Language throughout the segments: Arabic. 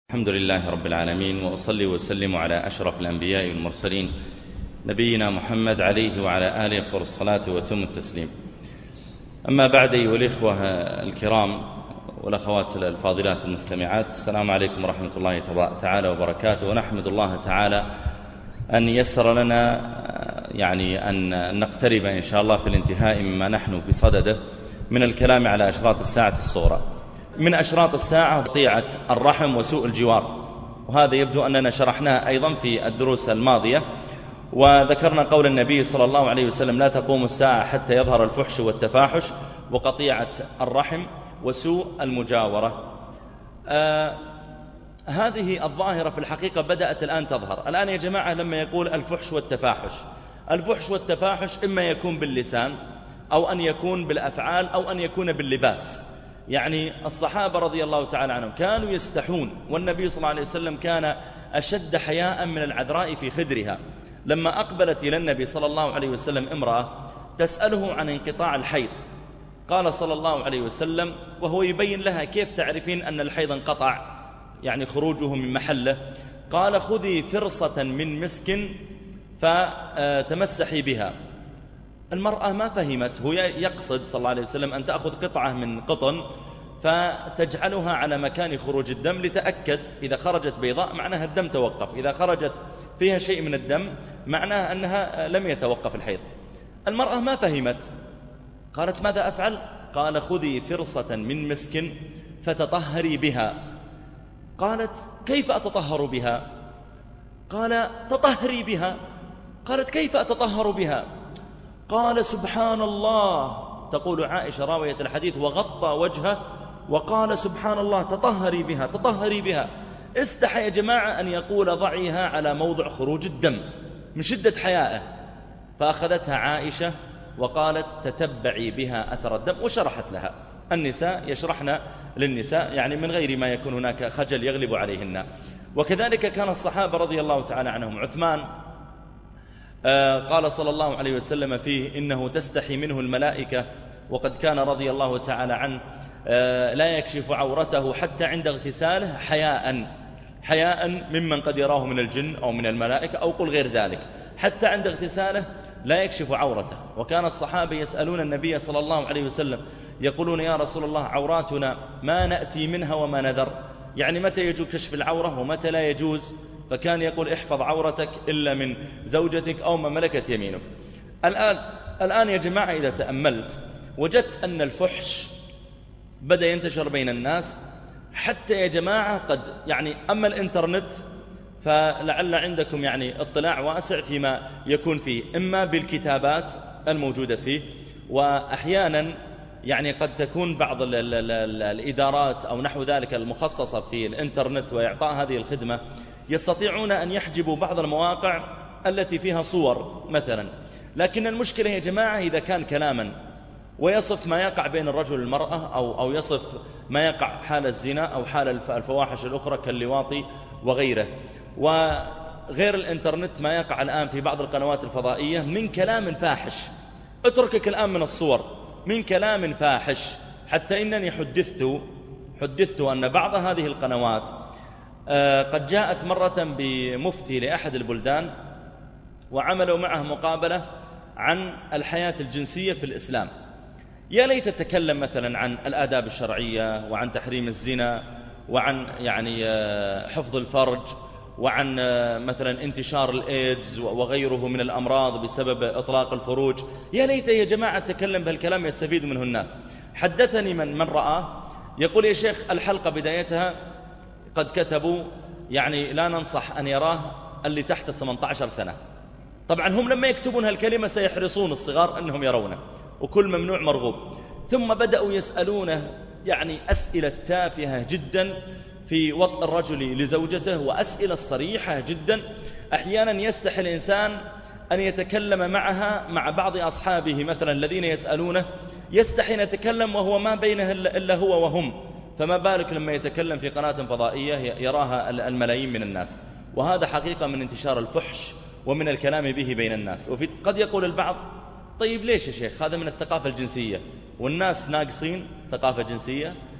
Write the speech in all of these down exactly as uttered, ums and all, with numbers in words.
الحمد لله رب العالمين، وأصلي وسلم على أشرف الأنبياء والمرسلين نبينا محمد عليه وعلى آله أفضل الصلاة وتم التسليم. أما بعد، أيها الإخوة الكرام والأخوات الفاضلات المستمعات، السلام عليكم ورحمة الله تعالى وبركاته. ونحمد الله تعالى أن يسر لنا يعني أن نقترب إن شاء الله في الانتهاء مما نحن بصدده من الكلام على أشراط الساعة الصغرى. من أشراط الساعة قطيعة الرحم وسوء الجوار، وهذا يبدو أننا شرحناه أيضا في الدروس الماضية، وذكرنا قول النبي صلى الله عليه وسلم: لا تقوم الساعة حتى يظهر الفحش والتفاحش وقطيعة الرحم وسوء المجاورة. آه هذه الظاهرة في الحقيقة بدأت الآن تظهر. الآن يا جماعة لما يقول الفحش والتفاحش، الفحش والتفاحش إما يكون باللسان أو أن يكون بالأفعال أو أن يكون باللباس. يعني الصحابة رضي الله تعالى عنهم كانوا يستحون، والنبي صلى الله عليه وسلم كان أشد حياء من العذراء في خدرها. لما أقبلت إلى النبي صلى الله عليه وسلم امرأة تسأله عن انقطاع الحيض، قال صلى الله عليه وسلم وهو يبين لها كيف تعرفين أن الحيض انقطع، يعني خروجه من محله، قال: خذي فرصة من مسك فتمسحي بها. المرأة ما فهمت، هو يقصد صلى الله عليه وسلم أن تأخذ قطعة من قطن فتجعلها على مكان خروج الدم لتأكد إذا خرجت بيضاء معناها الدم توقف، إذا خرجت فيها شيء من الدم معناها أنها لم يتوقف الحيض. المرأة ما فهمت، قالت: ماذا أفعل؟ قال: خذي فرصة من مسك فتطهري بها. قالت: كيف أتطهر بها؟ قال: تطهري بها. قالت: كيف أتطهر بها؟ قال: سبحان الله، تقول عائشة راوية الحديث، وغطى وجهه وقال: سبحان الله، تطهري بها تطهري بها. استحى يا جماعة أن يقول ضعيها على موضع خروج الدم من شدة حيائه، فأخذتها عائشة وقالت: تتبعي بها أثر الدم، وشرحت لها. النساء يشرحن للنساء يعني من غير ما يكون هناك خجل يغلب عليهن. وكذلك كان الصحابة رضي الله تعالى عنهم. عثمان قال صلى الله عليه وسلم فيه: إنه تستحي منه الملائكة، وقد كان رضي الله تعالى عنه لا يكشف عورته حتى عند اغتساله حياء حياء ممن قد يراه من الجن أو من الملائكة أو قل غير ذلك، حتى عند اغتساله لا يكشف عورته. وكان الصحابة يسألون النبي صلى الله عليه وسلم يقولون: يا رسول الله، عوراتنا ما نأتي منها وما نذر، يعني متى يجوز كشف العورة ومتى لا يجوز؟ فكان يقول: احفظ عورتك إلا من زوجتك أو ما ملكت يمينك. الآن الآن يا جماعة إذا تأملت وجدت أن الفحش بدأ ينتشر بين الناس، حتى يا جماعة قد يعني أما الإنترنت فلعل عندكم يعني اطلاع واسع فيما يكون فيه، إما بالكتابات الموجودة فيه، وأحيانا يعني قد تكون بعض ال ال ال الإدارات أو نحو ذلك المخصصة في الإنترنت وإعطاء هذه الخدمة يستطيعون أن يحجبوا بعض المواقع التي فيها صور مثلا. لكن المشكلة يا جماعة إذا كان كلاما ويصف ما يقع بين الرجل والمرأة، أو, أو يصف ما يقع حال الزنا أو حال الفواحش الأخرى كاللواطي وغيره، وغير الإنترنت ما يقع الآن في بعض القنوات الفضائية من كلام فاحش. اتركك الآن من الصور، من كلام فاحش. حتى إنني حدثت حدثت أن بعض هذه القنوات قد جاءت مرة بمفتي لأحد البلدان وعملوا معه مقابلة عن الحياة الجنسية في الإسلام. يا ليت تتكلم مثلا عن الآداب الشرعية وعن تحريم الزنا وعن يعني حفظ الفرج وعن مثلا انتشار الإيدز وغيره من الأمراض بسبب إطلاق الفروج. يا ليت يا جماعة تكلم بهالكلام يستفيد منه الناس. حدثني من من رآه يقول: يا شيخ، الحلقة بدايتها قد كتبوا يعني لا ننصح أن يراه اللي تحت الثمانية عشر سنة. طبعا هم لما يكتبون هالكلمة سيحرصون الصغار أنهم يرونه، وكل ممنوع مرغوب. ثم بدأوا يسألونه يعني أسئلة تافهة جدا في وطء الرجل لزوجته، وأسئلة صريحة جدا. أحيانا يستحي الإنسان أن يتكلم معها مع بعض أصحابه مثلا الذين يسألونه، يستحي أن يتكلم وهو ما بينه إلا هو وهم، فما بالك لما يتكلم في قناة فضائية يراها الملايين من الناس. وهذا حقيقة من انتشار الفحش ومن الكلام به بين الناس. وفي قد يقول البعض: طيب ليش يا شيخ، هذا من الثقافة الجنسية والناس ناقصين ثقافة جنسية؟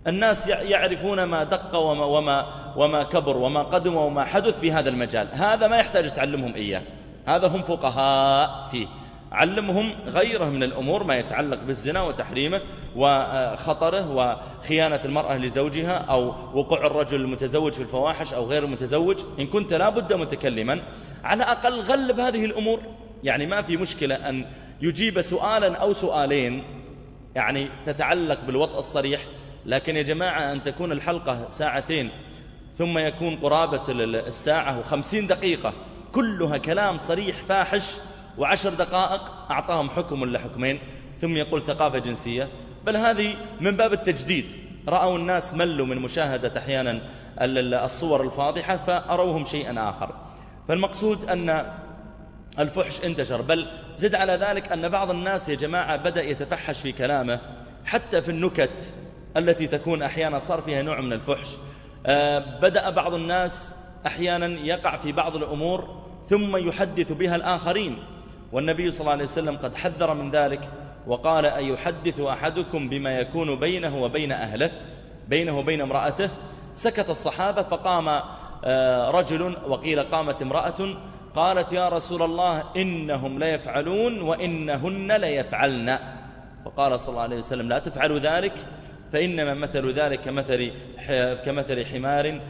الناس يعرفون ما دق وما, وما, وما كبر وما قدم وما حدث في هذا المجال. هذا ما يحتاج تعلمهم إياه، هذا هم فقهاء فيه. علمهم غيره من الأمور ما يتعلق بالزنا وتحريمه وخطره وخيانة المرأة لزوجها أو وقوع الرجل المتزوج في الفواحش أو غير المتزوج. إن كنت لا بد متكلما على أقل غلب هذه الأمور. يعني ما في مشكلة أن يجيب سؤالا أو سؤالين يعني تتعلق بالوطء الصريح، لكن يا جماعة أن تكون الحلقة ساعتين ثم يكون قرابة الساعة وخمسين دقيقة كلها كلام صريح فاحش، وعشر دقائق أعطاهم حكم ولا حكمين ثم يقول ثقافة جنسية. بل هذه من باب التجديد. رأوا الناس ملوا من مشاهدة أحيانا الصور الفاضحة فأروهم شيئا آخر. فالمقصود أن الفحش انتشر، بل زد على ذلك أن بعض الناس يا جماعة بدأ يتفحش في كلامه حتى في النكت التي تكون أحيانا صار فيها نوع من الفحش. بدأ بعض الناس أحيانا يقع في بعض الأمور ثم يحدث بها الآخرين، والنبي صلى الله عليه وسلم قد حذر من ذلك وقال: أيحدث أحدكم بما يكون بينه وبين أهله، بينه وبين امرأته؟ سكت الصحابة فقام رجل وقيل قامت امرأة قالت: يا رسول الله إنهم لا يفعلون وإنهن لا يفعلن. فقال صلى الله عليه وسلم: لا تفعلوا ذلك، فإنما مثل ذلك كمثل كمثل حمار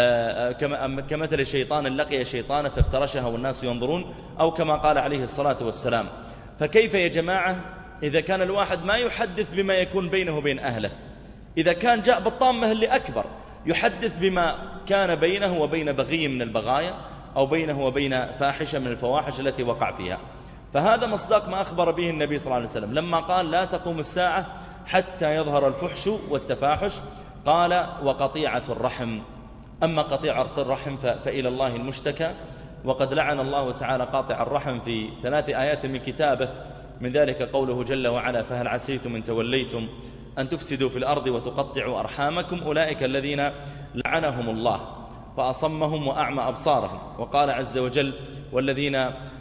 كمثل شيطان لقي شيطانا فافترشها والناس ينظرون، أو كما قال عليه الصلاة والسلام. فكيف يا جماعة إذا كان الواحد ما يحدث بما يكون بينه وبين أهله؟ إذا كان جاء بالطامة اللي أكبر يحدث بما كان بينه وبين بغي من البغايا أو بينه وبين فاحشة من الفواحش التي وقع فيها. فهذا مصداق ما أخبر به النبي صلى الله عليه وسلم لما قال: لا تقوم الساعة حتى يظهر الفحش والتفاحش. قال: وقطيعة الرحم. أما قطيعة الرحم فإلى الله المشتكى، وقد لعن الله تعالى قاطع الرحم في ثلاث آيات من كتابه، من ذلك قوله جل وعلا: فهل عسيتم إن توليتم أن تفسدوا في الأرض وتقطعوا أرحامكم أولئك الذين لعنهم الله فأصمهم وأعمى أبصارهم. وقال عز وجل: والذين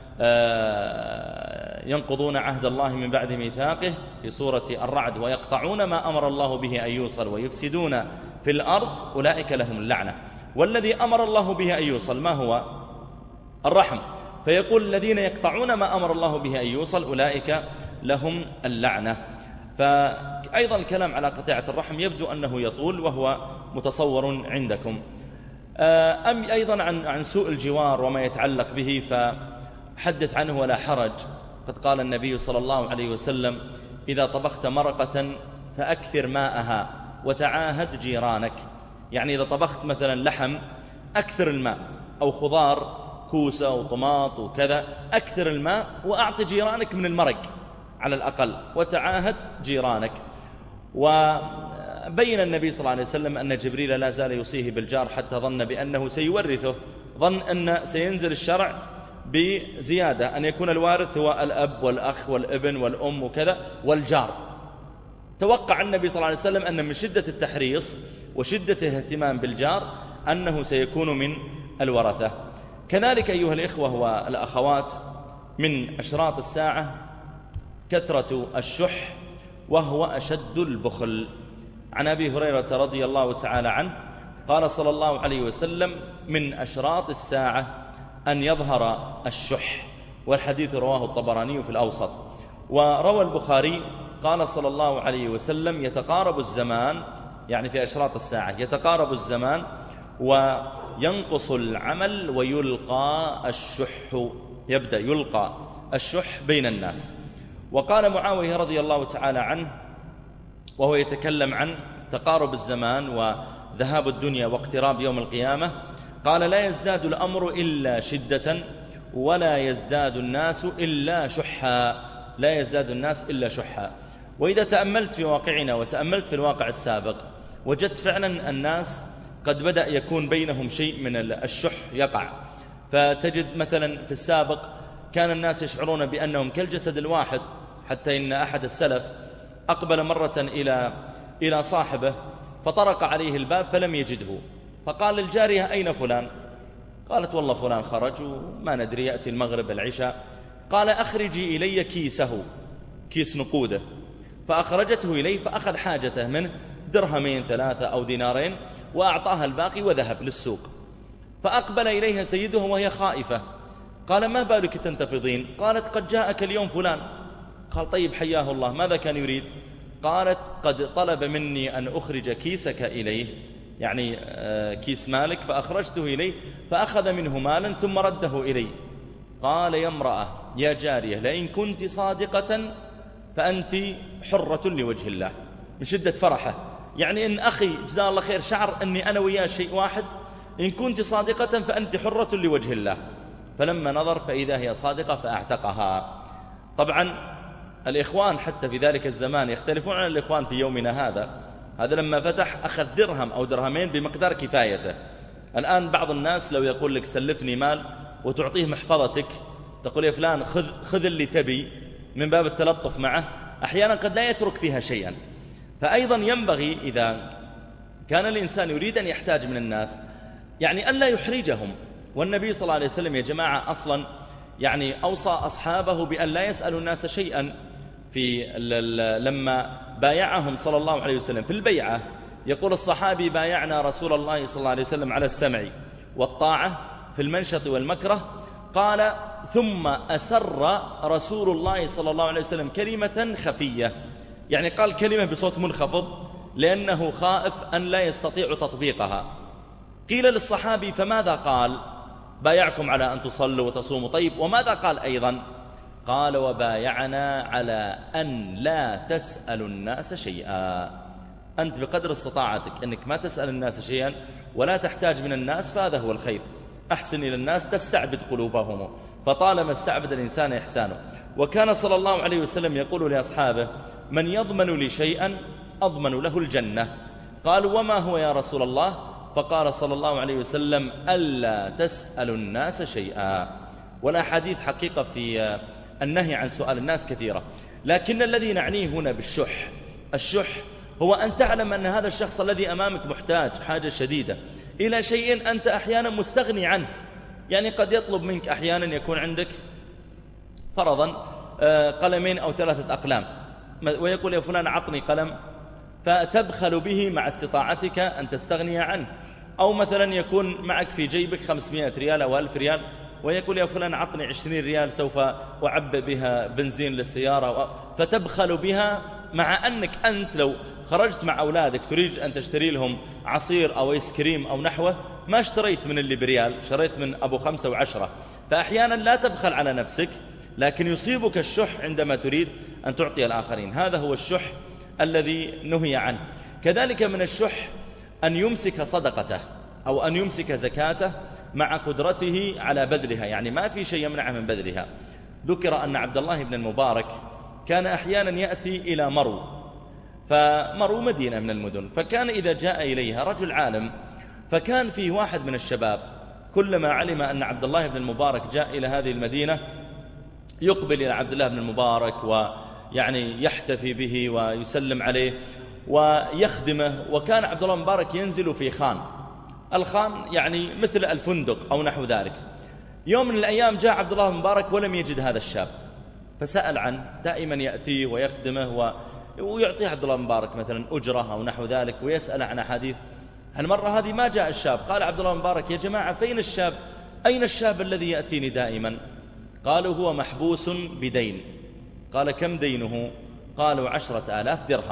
ينقضون عهد الله من بعد ميثاقه في سورة الرعد ويقطعون ما أمر الله به أن يوصل ويفسدون في الأرض أولئك لهم اللعنة. والذي أمر الله به أن يوصل ما هو؟ الرحم. فيقول: الذين يقطعون ما أمر الله به أن يوصل أولئك لهم اللعنة. فأيضا الكلام على قطيعة الرحم يبدو أنه يطول وهو متصور عندكم. أم أيضا عن عن سوء الجوار وما يتعلق به فحدث عنه ولا حرج. قد قال النبي صلى الله عليه وسلم: إذا طبخت مرقة فأكثر ماءها وتعاهد جيرانك. يعني إذا طبخت مثلا لحم أكثر الماء، أو خضار كوسة أو طماط وكذا أكثر الماء، وأعطي جيرانك من المرق على الأقل، وتعاهد جيرانك. وبين النبي صلى الله عليه وسلم أن جبريل لا زال يوصيه بالجار حتى ظن بأنه سيورثه، ظن أن سينزل الشرع بزيادة أن يكون الوارث هو الأب والأخ والابن والأم وكذا والجار. توقع النبي صلى الله عليه وسلم أن من شدة التحريص وشدة الاهتمام بالجار أنه سيكون من الورثة. كذلك أيها الإخوة والأخوات من أشراط الساعة كثرة الشح وهو أشد البخل. عن أبي هريرة رضي الله تعالى عنه قال صلى الله عليه وسلم: من أشراط الساعة أن يظهر الشح. والحديث رواه الطبراني في الأوسط. وروى البخاري قال صلى الله عليه وسلم: يتقارب الزمان، يعني في أشراط الساعة يتقارب الزمان وينقص العمل ويلقى الشح، يبدأ يلقى الشح بين الناس. وقال معاوية رضي الله تعالى عنه وهو يتكلم عن تقارب الزمان وذهاب الدنيا واقتراب يوم القيامة، قال: لا يزداد الأمر إلا شدة ولا يزداد الناس إلا شحا. لا يزداد الناس إلا شحا. وإذا تأملت في واقعنا وتأملت في الواقع السابق وجدت فعلا الناس قد بدأ يكون بينهم شيء من الشح يقع. فتجد مثلا في السابق كان الناس يشعرون بأنهم كالجسد الواحد، حتى إن أحد السلف أقبل مرة إلى إلى صاحبه فطرق عليه الباب فلم يجده، فقال للجارية: أين فلان؟ قالت: والله فلان خرج وما ندري، يأتي المغرب العشاء. قال: أخرجي إلي كيسه، كيس نقوده. فأخرجته إليه فأخذ حاجته منه درهمين ثلاثة أو دينارين، وأعطاها الباقي وذهب للسوق. فأقبل إليها سيدها وهي خائفة، قال ما بالك تنتفضين؟ قالت قد جاءك اليوم فلان. قال طيب حياه الله، ماذا كان يريد؟ قالت قد طلب مني أن أخرج كيسك إليه، يعني كيس مالك، فأخرجته إليه فأخذ منه مالا ثم رده إلي. قال يا امرأة يا جارية لئن كنت صادقة فأنت حرة لوجه الله. من شدة فرحة، يعني إن أخي جزاه الله خير شعر أني أنا وياه شيء واحد، إن كنت صادقة فأنت حرة لوجه الله. فلما نظر فإذا هي صادقة فأعتقها. طبعا الإخوان حتى في ذلك الزمان يختلفون عن الإخوان في يومنا هذا. هذا لما فتح أخذ درهم أو درهمين بمقدار كفايته. الآن بعض الناس لو يقول لك سلفني مال وتعطيه محفظتك، تقول يا فلان خذ, خذ اللي تبي، من باب التلطف معه، أحيانا قد لا يترك فيها شيئا. فأيضا ينبغي إذا كان الإنسان يريد أن يحتاج من الناس يعني ألا يحرجهم. والنبي صلى الله عليه وسلم يا جماعة أصلا يعني أوصى أصحابه بأن لا يسألوا الناس شيئا. في لما بايعهم صلى الله عليه وسلم في البيعة، يقول الصحابي بايعنا رسول الله صلى الله عليه وسلم على السمع والطاعة في المنشط والمكره. قال ثم أسر رسول الله صلى الله عليه وسلم كلمة خفية، يعني قال كلمة بصوت منخفض لأنه خائف أن لا يستطيع تطبيقها. قيل للصحابي فماذا قال؟ بايعكم على أن تصلوا وتصوموا. طيب وماذا قال أيضا؟ قال وبايعنا على أن لا تسأل الناس شيئا. أنت بقدر استطاعتك أنك ما تسأل الناس شيئا ولا تحتاج من الناس، فهذا هو الخير. أحسن إلى الناس تستعبد قلوبهم، فطالما استعبد الإنسان إحسانه. وكان صلى الله عليه وسلم يقول لأصحابه من يضمن لي شيئا أضمن له الجنة. قالوا وما هو يا رسول الله؟ فقال صلى الله عليه وسلم ألا تسأل الناس شيئا. والأحاديث حقيقة في النهي عن سؤال الناس كثيرة، لكن الذي نعنيه هنا بالشح، الشح هو أن تعلم أن هذا الشخص الذي أمامك محتاج حاجة شديدة إلى شيء أنت أحيانا مستغني عنه. يعني قد يطلب منك أحيانا يكون عندك فرضا قلمين أو ثلاثة أقلام، ويقول يا فلان عطني قلم، فتبخل به مع استطاعتك أن تستغني عنه. أو مثلا يكون معك في جيبك خمسمائة ريال أو ألف ريال، ويقول يا فلان عطني عشرين ريال سوف أعبئ بها بنزين للسيارة، فتبخل بها، مع أنك أنت لو خرجت مع أولادك تريد أن تشتري لهم عصير أو ايس كريم أو نحوه، ما اشتريت من اللي بريال، شريت من أبو خمسة وعشرة. فأحيانا لا تبخل على نفسك، لكن يصيبك الشح عندما تريد أن تعطي الآخرين. هذا هو الشح الذي نهي عنه. كذلك من الشح أن يمسك صدقته أو أن يمسك زكاته مع قدرته على بذلها، يعني ما في شيء يمنعه من بذلها. ذكر أن عبد الله بن المبارك كان أحيانا يأتي إلى مرو، فمرو مدينة من المدن، فكان إذا جاء إليها رجل عالم، فكان فيه واحد من الشباب كلما علم أن عبد الله بن المبارك جاء إلى هذه المدينة يقبل إلى عبد الله بن المبارك ويعني يحتفي به ويسلم عليه ويخدمه. وكان عبد الله بن المبارك ينزل في خان، الخان يعني مثل الفندق أو نحو ذلك. يوم من الأيام جاء عبد الله بن المبارك ولم يجد هذا الشاب، فسأل عنه، دائما يأتيه ويخدمه و... ويعطيه عبد الله بن المبارك مثلا أجرة أو نحو ذلك، ويسأل عن أحاديث. المرة هذه ما جاء الشاب. قال عبد الله بن المبارك يا جماعة فين الشاب؟ أين الشاب الذي يأتيني دائما؟ قالوا هو محبوس بدين. قال كم دينه؟ قالوا عشرة آلاف درهم.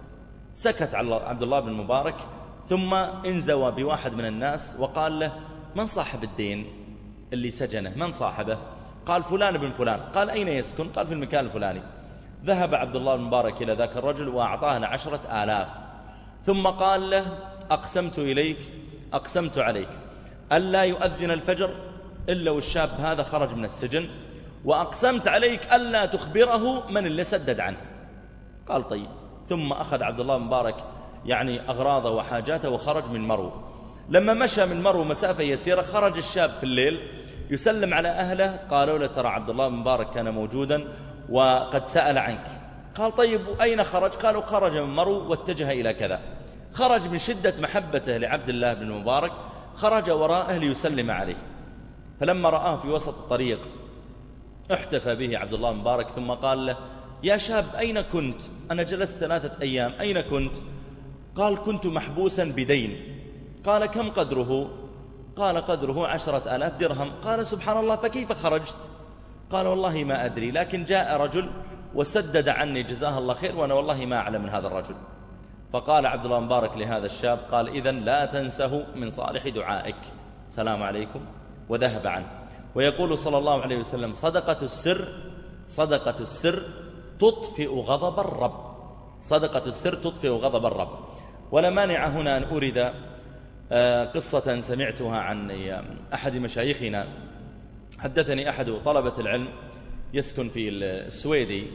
سكت عبد الله بن المبارك، ثم انزوى بواحد من الناس وقال له من صاحب الدين اللي سجنه؟ من صاحبه؟ قال فلان بن فلان. قال أين يسكن؟ قال في المكان الفلاني. ذهب عبد الله بن المبارك إلى ذاك الرجل وأعطاه عشرة آلاف، ثم قال له أقسمت إليك أقسمت عليك ألا يؤذن الفجر إلا والشاب هذا خرج من السجن، وأقسمت عليك ألا تخبره من اللي سدد عنه. قال طيب. ثم أخذ عبد الله بن مبارك يعني أغراضه وحاجاته وخرج من مرو. لما مشى من مرو مسافة يسيرة خرج الشاب في الليل يسلم على أهله، قالوا له ترى عبد الله بن مبارك كان موجودا وقد سأل عنك. قال طيب أين خرج؟ قالوا خرج من مرو واتجه إلى كذا. خرج من شدة محبته لعبد الله بن المبارك، خرج وراءه ليسلم عليه. فلما رآه في وسط الطريق احتفى به عبد الله بن المبارك، ثم قال له يا شاب أين كنت؟ أنا جلست ثلاثة أيام، أين كنت؟ قال كنت محبوسا بدين. قال كم قدره؟ قال قدره عشرة آلاف درهم. قال سبحان الله فكيف خرجت؟ قال والله ما أدري، لكن جاء رجل وسدد عني جزاه الله خير وأنا والله ما أعلم من هذا الرجل. فقال عبد الله مبارك لهذا الشاب قال إذن لا تنسه من صالح دعائك، سلام عليكم، وذهب عنه. ويقول صلى الله عليه وسلم صدقة السر صدقة السر تطفئ غضب الرب، صدقة السر تطفئ غضب الرب. ولا مانع هنا أن أريد قصة سمعتها عن أحد مشايخنا. حدثني أحد طلبة العلم يسكن في السويدي،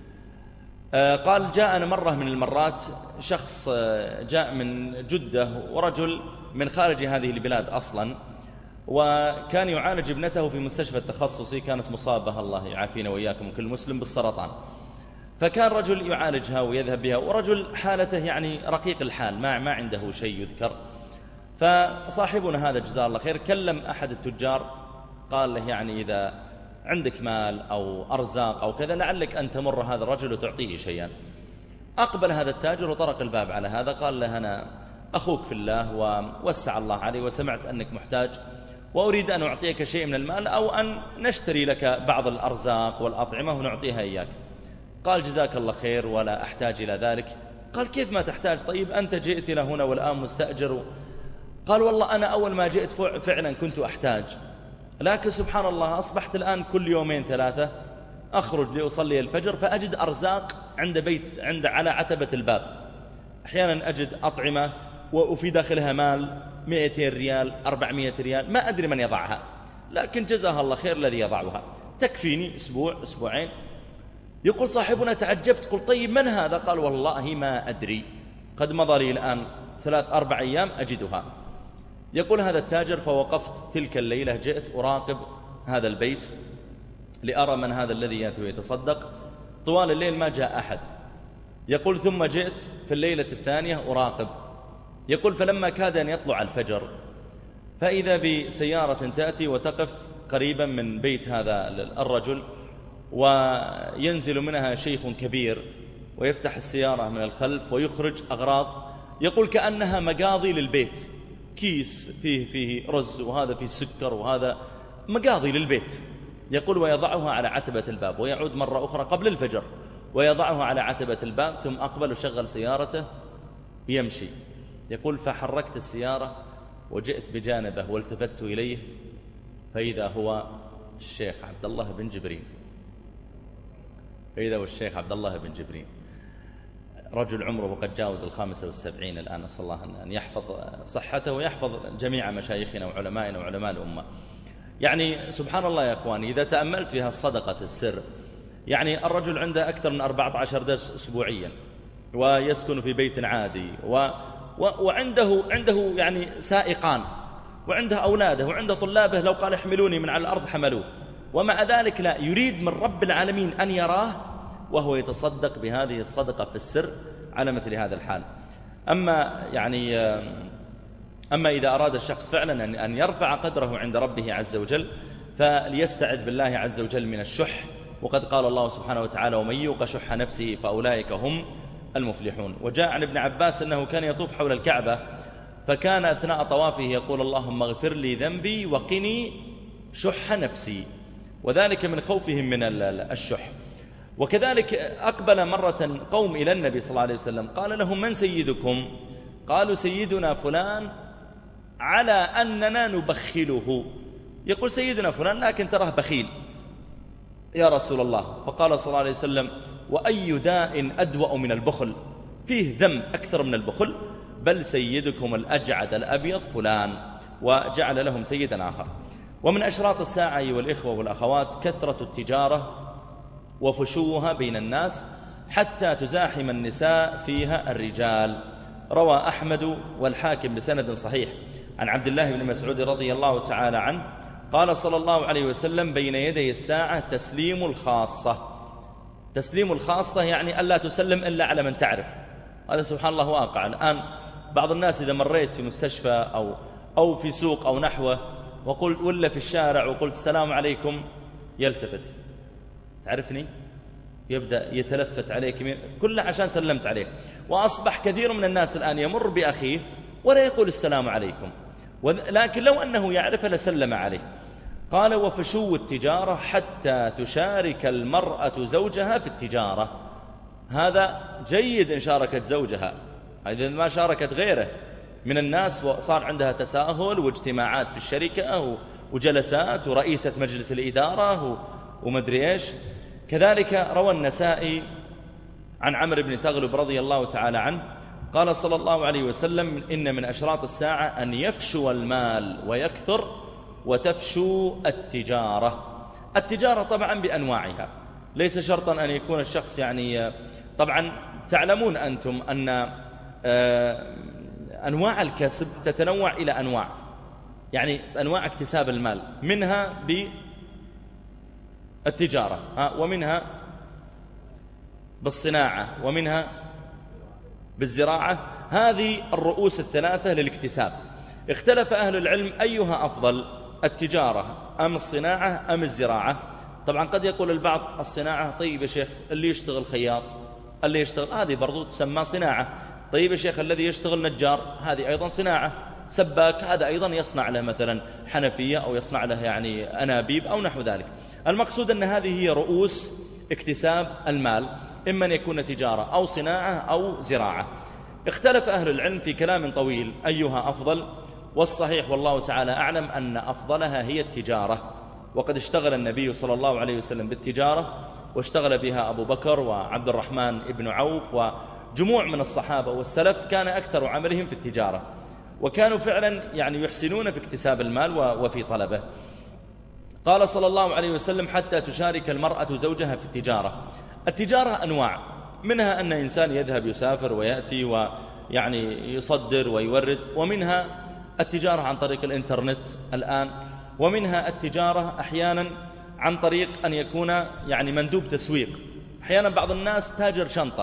قال جاءنا مرة من المرات شخص جاء من جدة ورجل من خارج هذه البلاد أصلا، وكان يعالج ابنته في مستشفى التخصصي، كانت مصابة الله يعافينا وإياكم وكل مسلم بالسرطان. فكان رجل يعالجها ويذهب بها، ورجل حالته يعني رقيق الحال، ما ما عنده شيء يذكر. فصاحبنا هذا جزاه الله خير كلم أحد التجار قال له يعني إذا عندك مال أو أرزاق أو كذا لعلك أن تمر هذا الرجل وتعطيه شيئا. أقبل هذا التاجر وطرق الباب على هذا، قال له أنا أخوك في الله ووسع الله علي، وسمعت أنك محتاج وأريد أن أعطيك شيء من المال أو أن نشتري لك بعض الأرزاق والأطعمة ونعطيها إياك. قال جزاك الله خير ولا أحتاج إلى ذلك. قال كيف ما تحتاج؟ طيب أنت جئت إلى هنا والآن مستأجر. قال والله أنا أول ما جئت فعلا كنت أحتاج، لكن سبحان الله أصبحت الآن كل يومين ثلاثة أخرج لأصلي الفجر فأجد أرزاق عند بيت عند على عتبة الباب، أحيانا أجد أطعمة وفي داخلها مال مئتين ريال أربعمائة ريال، ما أدري من يضعها، لكن جزاها الله خير الذي يضعها، تكفيني أسبوع أسبوعين. يقول صاحبنا تعجبت، قل طيب من هذا؟ قال والله ما أدري، قد مضى لي الآن ثلاث أربع أيام أجدها. يقول هذا التاجر فوقفت تلك الليلة جئت أراقب هذا البيت لأرى من هذا الذي يأتي ويتصدق. طوال الليل ما جاء أحد. يقول ثم جئت في الليلة الثانية أراقب. يقول فلما كاد أن يطلع الفجر فإذا بسيارة تأتي وتقف قريبا من بيت هذا الرجل، وينزل منها شيخ كبير ويفتح السيارة من الخلف ويخرج أغراض، يقول كأنها مقاضي للبيت، كيس فيه فيه رز وهذا فيه سكر وهذا مقاضي للبيت. يقول ويضعها على عتبة الباب، ويعود مرة أخرى قبل الفجر ويضعها على عتبة الباب، ثم أقبل وشغل سيارته يمشي. يقول فحركت السيارة وجئت بجانبه والتفت إليه فإذا هو الشيخ عبد الله بن جبرين، فإذا هو الشيخ عبد الله بن جبرين، رجل عمره قد جاوز الخامسة والسبعين الآن، نسأل الله أن يحفظ صحته ويحفظ جميع مشايخنا وعلمائنا وعلماء الأمة. يعني سبحان الله يا أخواني، إذا تأملت فيها الصدقة السر، يعني الرجل عنده أكثر من أربعة عشر درس أسبوعيا ويسكن في بيت عادي و و وعنده عنده يعني سائقان وعنده أولاده وعنده طلابه، لو قال احملوني من على الأرض حملوه، ومع ذلك لا يريد من رب العالمين أن يراه وهو يتصدق بهذه الصدقة في السر على مثل هذا الحال. أما يعني أما إذا أراد الشخص فعلا أن يرفع قدره عند ربه عز وجل فليستعذ بالله عز وجل من الشح، وقد قال الله سبحانه وتعالى ومن يوق شح نفسه فأولئك هم المفلحون. وجاء عن ابن عباس أنه كان يطوف حول الكعبة فكان أثناء طوافه يقول اللهم اغفر لي ذنبي وقني شح نفسي، وذلك من خوفهم من الشح. وكذلك أقبل مرة قوم إلى النبي صلى الله عليه وسلم قال لهم من سيدكم؟ قالوا سيدنا فلان على أننا نبخله. يقول سيدنا فلان لكن تراه بخيل يا رسول الله. فقال صلى الله عليه وسلم وأي داء أدوأ من البخل؟ فيه ذنب أكثر من البخل؟ بل سيدكم الأجعد الأبيض فلان، وجعل لهم سيدا آخر. ومن أشراط الساعة أيها الإخوة والأخوات كثرة التجارة وفشوها بين الناس حتى تزاحم النساء فيها الرجال. روى أحمد والحاكم بسند صحيح عن عبد الله بن مسعود رضي الله تعالى عنه قال صلى الله عليه وسلم بين يدي الساعة تسليم الخاصة. تسليم الخاصة يعني ألا تسلم إلا على من تعرف. هذا سبحان الله واقع الآن. بعض الناس إذا مريت في مستشفى أو أو في سوق أو نحوه وقلت ولا في الشارع وقلت السلام عليكم يلتفت، تعرفني؟ يبدأ يتلفت عليك كله عشان سلمت عليك. وأصبح كثير من الناس الآن يمر بأخيه ولا يقول السلام عليكم، لكن لو أنه يعرف لسلم عليه. قال وفشو التجارة حتى تشارك المرأة زوجها في التجارة. هذا جيد إن شاركت زوجها، إذا ما شاركت غيره من الناس وصار عندها تساهل واجتماعات في الشركة وجلسات ورئيسة مجلس الإدارة ومدري إيش. كذلك روى النسائي عن عمرو بن تغلب رضي الله تعالى عنه قال صلى الله عليه وسلم إن من أشراط الساعة أن يفشو المال ويكثر وتفشو التجارة. التجارة طبعا بأنواعها، ليس شرطا أن يكون الشخص يعني، طبعا تعلمون أنتم أن أنواع الكسب تتنوع إلى أنواع، يعني أنواع اكتساب المال منها بالتجارة ومنها بالصناعة ومنها بالزراعة. هذه الرؤوس الثلاثة للاكتساب. اختلف أهل العلم أيها أفضل، التجارة أم الصناعة أم الزراعة؟ طبعا قد يقول البعض الصناعة. طيب يا شيخ اللي يشتغل خياط، اللي يشتغل هذه برضو تسمى صناعة. طيب يا شيخ الذي يشتغل نجار هذه أيضا صناعة. سباك هذا أيضا يصنع له مثلا حنفية أو يصنع له يعني أنابيب أو نحو ذلك. المقصود أن هذه هي رؤوس اكتساب المال، إما أن يكون تجارة أو صناعة أو زراعة. اختلف أهل العلم في كلام طويل أيها أفضل، والصحيح والله تعالى أعلم أن أفضلها هي التجارة. وقد اشتغل النبي صلى الله عليه وسلم بالتجارة، واشتغل بها أبو بكر وعبد الرحمن بن عوف وجموع من الصحابة والسلف كان أكثر عملهم في التجارة، وكانوا فعلا يعني يحسنون في اكتساب المال وفي طلبه. قال صلى الله عليه وسلم حتى تشارك المرأة زوجها في التجارة. التجارة أنواع، منها أن إنسان يذهب يسافر ويأتي ويعني يصدر ويورد، ومنها التجارة عن طريق الإنترنت الآن، ومنها التجارة أحيانا عن طريق أن يكون يعني مندوب تسويق. أحيانا بعض الناس تاجر شنطة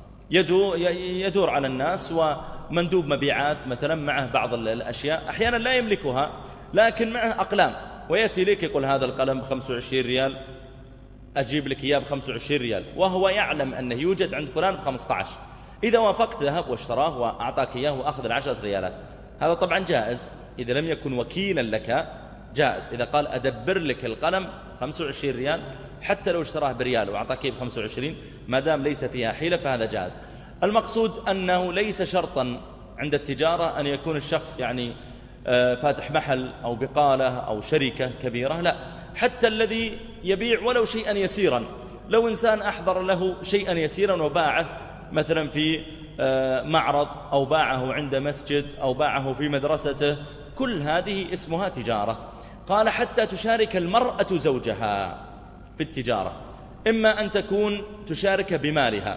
يدور على الناس، ومندوب مبيعات مثلا معه بعض الأشياء أحيانا لا يملكها لكن معه أقلام، ويأتي لك يقول هذا القلم بخمسة وعشرين ريال، أجيب لك إياه بخمسة وعشرين ريال، وهو يعلم أنه يوجد عند فلان بخمسة عشر. إذا وافقت ذهب واشتراه وأعطاك إياه وأخذ العشرة ريالات. هذا طبعا جائز إذا لم يكن وكيلا لك، جائز إذا قال أدبر لك القلم خمسة وعشرين ريال، حتى لو اشتراه بريال وأعطاك إياه بخمسة وعشرين، ما دام ليس فيها حيلة فهذا جائز. المقصود أنه ليس شرطا عند التجارة أن يكون الشخص يعني فاتح محل أو بقالة أو شركة كبيرة، لا، حتى الذي يبيع ولو شيئا يسيرا، لو إنسان أحضر له شيئا يسيرا وباعه مثلا في معرض أو باعه عند مسجد أو باعه في مدرسته، كل هذه اسمها تجارة. قال حتى تشارك المرأة زوجها في التجارة، إما أن تكون تشارك بمالها،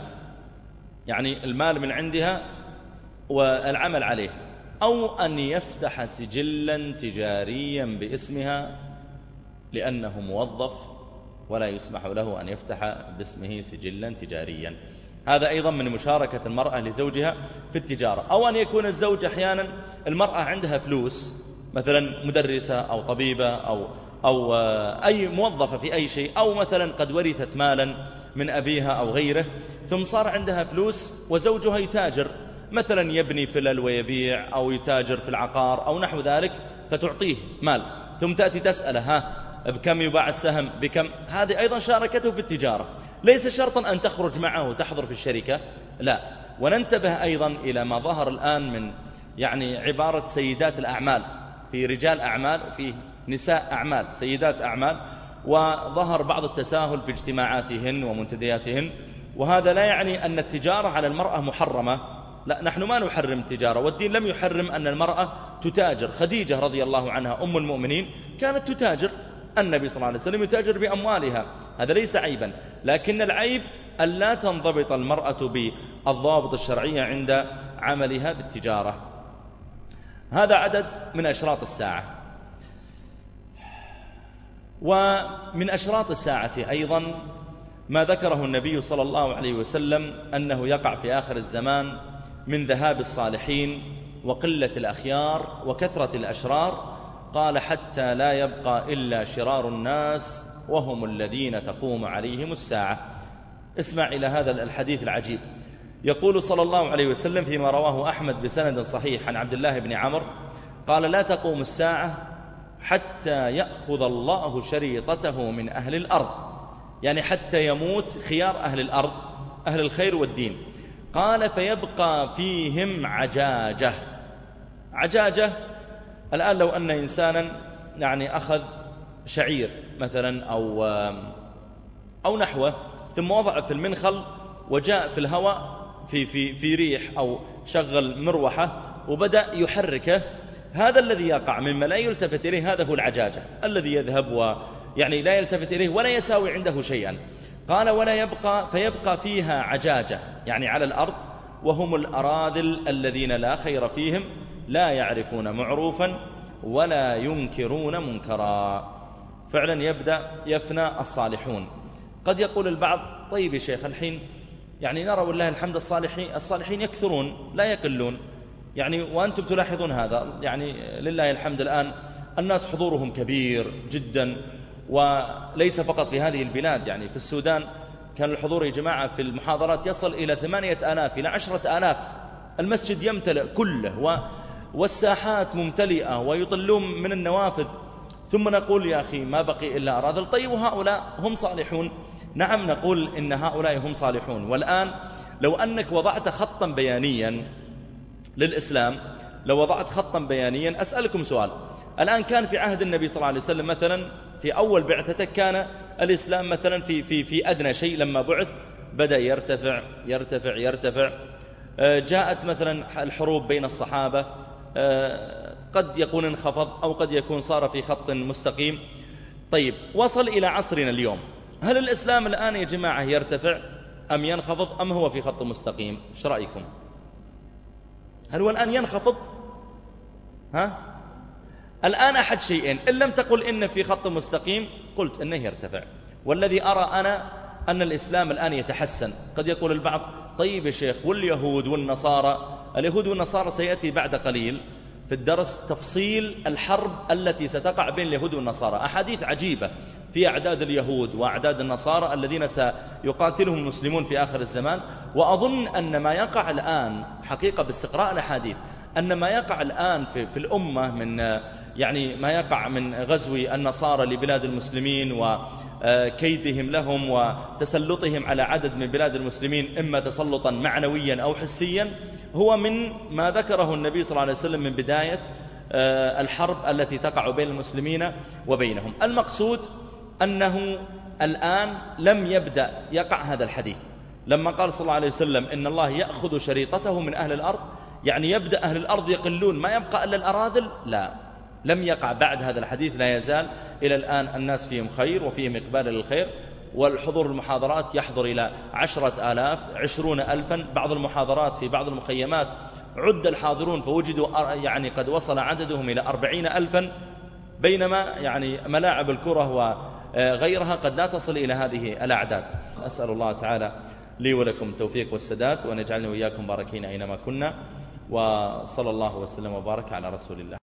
يعني المال من عندها والعمل عليه، أو أن يفتح سجلا تجاريا باسمها لأنه موظف ولا يسمح له أن يفتح باسمه سجلا تجاريا. هذا أيضا من مشاركة المرأة لزوجها في التجارة. أو أن يكون الزوج أحيانا المرأة عندها فلوس، مثلا مدرسة أو طبيبة أو, أو أي موظفة في أي شيء، أو مثلا قد ورثت مالا من أبيها أو غيره، ثم صار عندها فلوس وزوجها يتاجر، مثلا يبني فلل ويبيع أو يتاجر في العقار أو نحو ذلك، فتعطيه مال ثم تأتي تسأله ها بكم يباع السهم بكم، هذه أيضا شاركته في التجارة. ليس شرطا أن تخرج معه وتحضر في الشركة، لا. وننتبه أيضا إلى ما ظهر الآن من يعني عبارة سيدات الأعمال، في رجال أعمال وفي نساء أعمال، سيدات أعمال، وظهر بعض التساهل في اجتماعاتهن ومنتدياتهن. وهذا لا يعني أن التجارة على المرأة محرمة، لا، نحن ما نحرم التجارة، والدين لم يحرم أن المرأة تتاجر. خديجة رضي الله عنها أم المؤمنين كانت تتاجر، النبي صلى الله عليه وسلم يتاجر بأموالها، هذا ليس عيبا، لكن العيب أن لا تنضبط المرأة بالضوابط الشرعية عند عملها بالتجارة. هذا عدد من أشراط الساعة. ومن أشراط الساعة أيضا ما ذكره النبي صلى الله عليه وسلم أنه يقع في آخر الزمان من ذهاب الصالحين وقلة الأخيار وكثرة الأشرار. قال حتى لا يبقى إلا شرار الناس وهم الذين تقوم عليهم الساعة. اسمع إلى هذا الحديث العجيب. يقول صلى الله عليه وسلم فيما رواه أحمد بسند صحيح عن عبد الله بن عمرو قال لا تقوم الساعة حتى يأخذ الله شريطته من أهل الأرض، يعني حتى يموت خيار أهل الأرض أهل الخير والدين. قال فيبقى فيهم عجاجة. عجاجة الآن لو أن إنسانا يعني أخذ شعير مثلا أو, أو نحوه ثم وضع في المنخل وجاء في الهواء في, في, في ريح أو شغل مروحة وبدأ يحركه، هذا الذي يقع مما لا يلتفت إليه هذا هو العجاجة الذي يذهب ويعني لا يلتفت إليه ولا يساوي عنده شيئا. قال ولا يبقى فيبقى فيها عجاجة يعني على الأرض، وهم الأراذل الذين لا خير فيهم لا يعرفون معروفا ولا ينكرون منكرا. فعلا يبدأ يفنى الصالحون. قد يقول البعض طيب يا شيخ الحين يعني نرى والله الحمد الصالحين الصالحين يكثرون لا يقلون، يعني وأنتم تلاحظون هذا، يعني لله الحمد الآن الناس حضورهم كبير جدا، وليس فقط في هذه البلاد، يعني في السودان كان الحضور يا جماعة في المحاضرات يصل إلى ثمانية آلاف إلى عشرة آلاف، المسجد يمتلئ كله والساحات ممتلئة ويطلون من النوافذ. ثم نقول يا أخي ما بقي إلا أراذل. طيب وهؤلاء هم صالحون؟ نعم نقول إن هؤلاء هم صالحون. والآن لو أنك وضعت خطا بيانيا للإسلام، لو وضعت خطا بيانيا أسألكم سؤال، الآن كان في عهد النبي صلى الله عليه وسلم مثلا في أول بعثته كان الإسلام مثلا في, في, في أدنى شيء، لما بعث بدأ يرتفع يرتفع يرتفع. جاءت مثلا الحروب بين الصحابة، قد يكون انخفض أو قد يكون صار في خط مستقيم. طيب وصل إلى عصرنا اليوم، هل الإسلام الآن يا جماعة يرتفع أم ينخفض أم هو في خط مستقيم؟ ايش رأيكم؟ هل هو الآن ينخفض؟ ها؟ الآن أحد شيئين، إن لم تقل إن في خط مستقيم قلت إنه يرتفع. والذي أرى أنا أن الإسلام الآن يتحسن. قد يقول البعض طيب يا شيخ واليهود والنصارى؟ اليهود والنصارى سيأتي بعد قليل في الدرس تفصيل الحرب التي ستقع بين اليهود والنصارى، أحاديث عجيبة في أعداد اليهود وأعداد النصارى الذين سيقاتلهم المسلمون في آخر الزمان. وأظن أن ما يقع الآن حقيقة باستقراء الأحاديث أن ما يقع الآن في, في الأمة من يعني ما يقع من غزو النصارى لبلاد المسلمين وكيدهم لهم وتسلطهم على عدد من بلاد المسلمين إما تسلطا معنويا أو حسيا، هو من ما ذكره النبي صلى الله عليه وسلم من بداية الحرب التي تقع بين المسلمين وبينهم. المقصود أنه الآن لم يبدأ يقع هذا الحديث. لما قال صلى الله عليه وسلم إن الله يأخذ شريطته من أهل الأرض، يعني يبدأ أهل الأرض يقلون ما يبقى إلا الأراذل؟ لا، لم يقع بعد هذا الحديث. لا يزال إلى الآن الناس فيهم خير وفيهم إقبال للخير، والحضور المحاضرات يحضر إلى عشرة آلاف عشرون ألفا. بعض المحاضرات في بعض المخيمات عد الحاضرون فوجدوا يعني قد وصل عددهم إلى أربعين ألفا، بينما يعني ملاعب الكرة وغيرها قد لا تصل إلى هذه الأعداد. أسأل الله تعالى لي ولكم التوفيق والسداد، وأن يجعلني وإياكم باركين أينما كنا، وصلى الله وسلم وبارك على رسول الله.